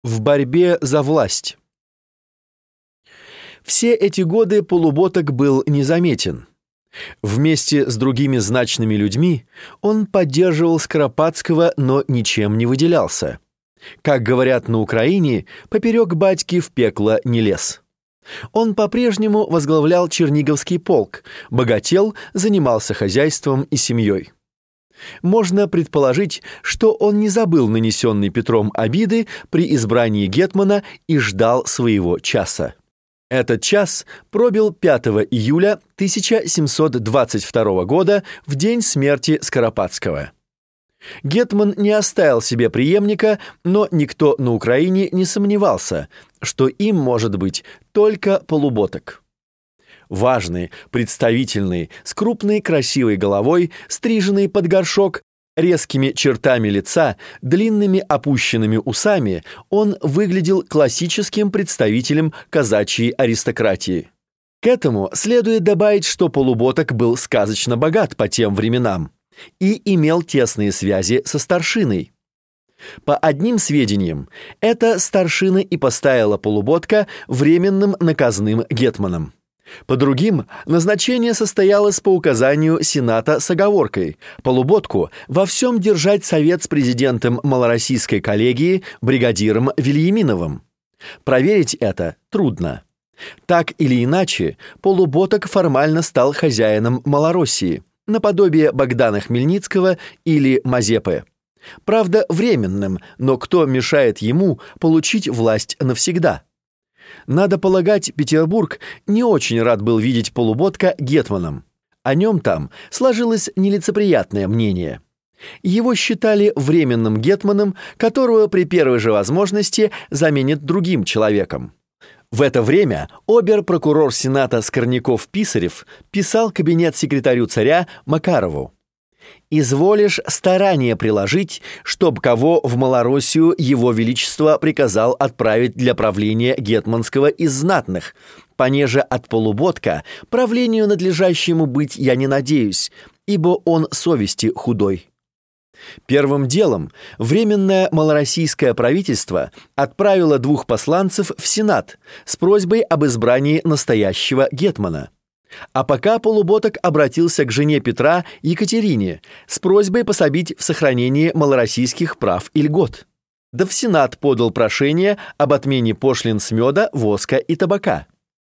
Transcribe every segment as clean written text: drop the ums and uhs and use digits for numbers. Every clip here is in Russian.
В борьбе за власть. Все эти годы Полуботок был незаметен. Вместе с другими значными людьми он поддерживал Скоропадского, но ничем не выделялся. Как говорят на Украине, поперек батьки в пекло не лез. Он по-прежнему возглавлял Черниговский полк, богател, занимался хозяйством и семьей. Можно предположить, что он не забыл нанесенной Петром обиды при избрании гетмана и ждал своего часа. Этот час пробил 5 июля 1722 года, в день смерти Скоропадского. Гетман не оставил себе преемника, но никто на Украине не сомневался, что им может быть только Полуботок. Важный, представительный, с крупной красивой головой, стриженный под горшок, резкими чертами лица, длинными опущенными усами, он выглядел классическим представителем казачьей аристократии. К этому следует добавить, что Полуботок был сказочно богат по тем временам и имел тесные связи со старшиной. По одним сведениям, эта старшина и поставила Полуботка временным наказным гетманом. По другим, назначение состоялось по указанию Сената с оговоркой Полуботку во всем держать совет с президентом малороссийской коллегии бригадиром Вильяминовым. Проверить это трудно. Так или иначе, Полуботок формально стал хозяином Малороссии, наподобие Богдана Хмельницкого или Мазепы. Правда, временным, но кто мешает ему получить власть навсегда? Надо полагать, Петербург не очень рад был видеть Полуботка гетманом. О нем там сложилось нелицеприятное мнение. Его считали временным гетманом, которого при первой же возможности заменит другим человеком. В это время обер-прокурор Сената Скорняков-Писарев писал кабинет-секретарю царя Макарову: «Изволишь старание приложить, чтоб кого в Малороссию его величество приказал отправить для правления гетманского из знатных, понеже от Полуботка правлению надлежащему быть я не надеюсь, ибо он совести худой». Первым делом Временное малороссийское правительство отправило 2 посланцев в Сенат с просьбой об избрании настоящего гетмана. А пока Полуботок обратился к жене Петра Екатерине с просьбой пособить в сохранении малороссийских прав и льгот. Да в Сенат подал прошение об отмене пошлин с меда, воска и табака.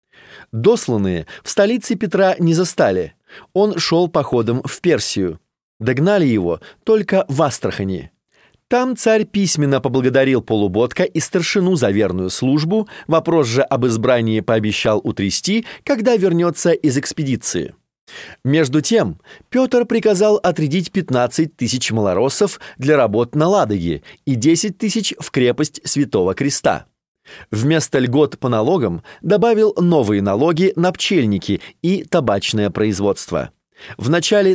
Досланные в столице Петра не застали. Он шел походом в Персию. Догнали его только в Астрахани. Там царь письменно поблагодарил Полуботка и старшину за верную службу, вопрос же об избрании пообещал утрясти, когда вернется из экспедиции. Между тем, Петр приказал отрядить 15 тысяч малороссов для работ на Ладоге и 10 тысяч в крепость Святого Креста. Вместо льгот по налогам добавил новые налоги на пчельники и табачное производство. В начале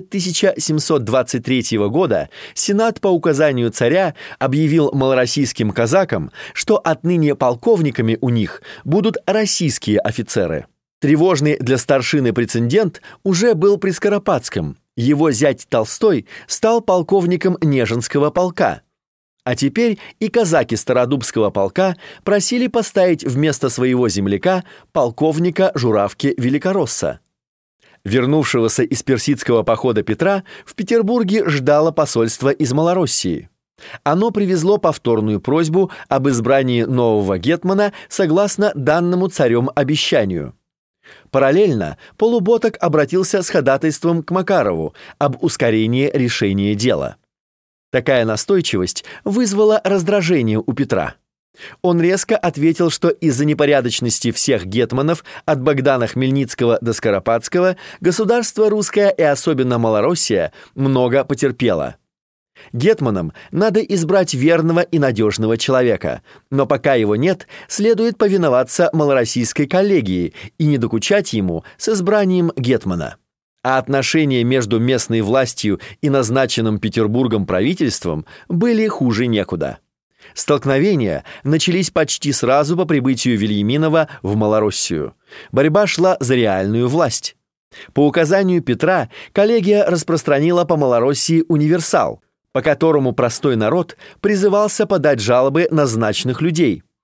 1723 года Сенат по указанию царя объявил малороссийским казакам, что отныне полковниками у них будут российские офицеры. Тревожный для старшины прецедент уже был при Скоропадском. Его зять Толстой стал полковником Нежинского полка. А теперь и казаки Стародубского полка просили поставить вместо своего земляка полковника Журавки Великоросса. Вернувшегося из персидского похода Петра в Петербурге ждало посольство из Малороссии. Оно привезло повторную просьбу об избрании нового гетмана согласно данному царем обещанию. Параллельно Полуботок обратился с ходатайством к Макарову об ускорении решения дела. Такая настойчивость вызвала раздражение у Петра. Он резко ответил, что из-за непорядочности всех гетманов от Богдана Хмельницкого до Скоропадского государство русское и особенно Малороссия много потерпело. Гетманом надо избрать верного и надежного человека, но пока его нет, следует повиноваться малороссийской коллегии и не докучать ему с избранием гетмана. А отношения между местной властью и назначенным Петербургом правительством были хуже некуда. Столкновения начались почти сразу по прибытию Вильяминова в Малороссию. Борьба шла за реальную власть. По указанию Петра коллегия распространила по Малороссии универсал, по которому простой народ призывался подать жалобы на назначенных людей,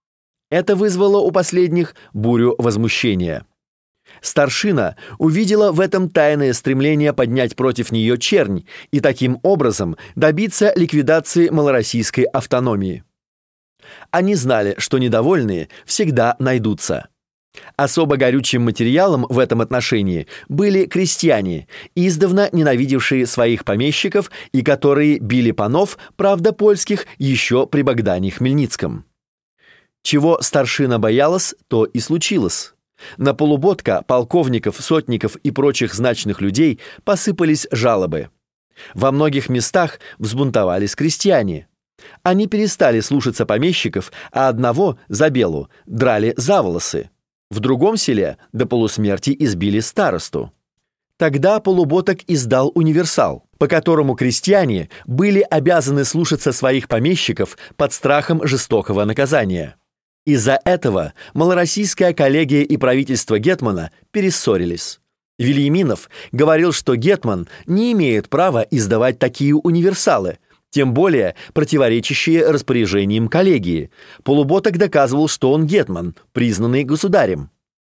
Это вызвало у последних бурю возмущения. Старшина увидела в этом тайное стремление поднять против нее чернь и таким образом добиться ликвидации малороссийской автономии. Они знали, что недовольные всегда найдутся. Особо горючим материалом в этом отношении были крестьяне, издавна ненавидевшие своих помещиков и которые били панов, правда польских, еще при Богдане Хмельницком. Чего старшина боялась, то и случилось. На Полуботка, полковников, сотников и прочих значных людей посыпались жалобы. Во многих местах взбунтовались крестьяне. Они перестали слушаться помещиков, а одного, Забелу, драли за волосы. В другом селе до полусмерти избили старосту. Тогда Полуботок издал универсал, по которому крестьяне были обязаны слушаться своих помещиков под страхом жестокого наказания. Из-за этого малороссийская коллегия и правительство гетмана перессорились. Вильяминов говорил, что гетман не имеет права издавать такие универсалы, тем более противоречащие распоряжениям коллегии. Полуботок доказывал, что он гетман, признанный государем.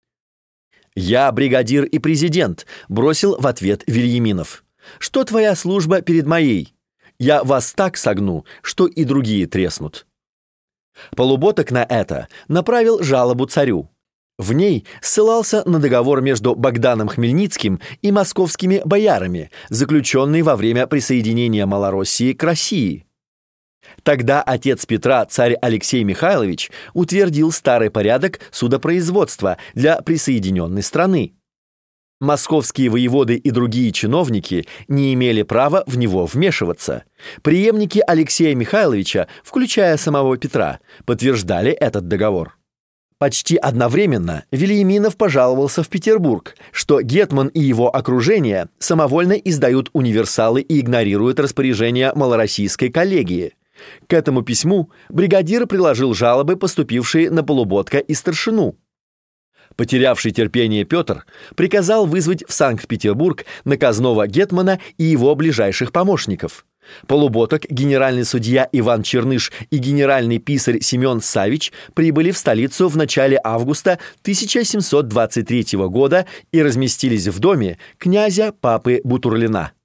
«Я бригадир и президент», — бросил в ответ Вильяминов. «Что твоя служба перед моей? Я вас так согну, что и другие треснут». Полуботок на это направил жалобу царю. В ней ссылался на договор между Богданом Хмельницким и московскими боярами, заключенный во время присоединения Малороссии к России. Тогда отец Петра, царь Алексей Михайлович, утвердил старый порядок судопроизводства для присоединенной страны. Московские воеводы и другие чиновники не имели права в него вмешиваться. Преемники Алексея Михайловича, включая самого Петра, подтверждали этот договор. Почти одновременно Вильяминов пожаловался в Петербург, что гетман и его окружение самовольно издают универсалы и игнорируют распоряжения малороссийской коллегии. К этому письму бригадир приложил жалобы, поступившие на Полуботка и старшину. Потерявший терпение Петр приказал вызвать в Санкт-Петербург наказного гетмана и его ближайших помощников. Полуботок, генеральный судья Иван Черныш и генеральный писарь Семен Савич прибыли в столицу в начале августа 1723 года и разместились в доме князя Папы Бутурлина.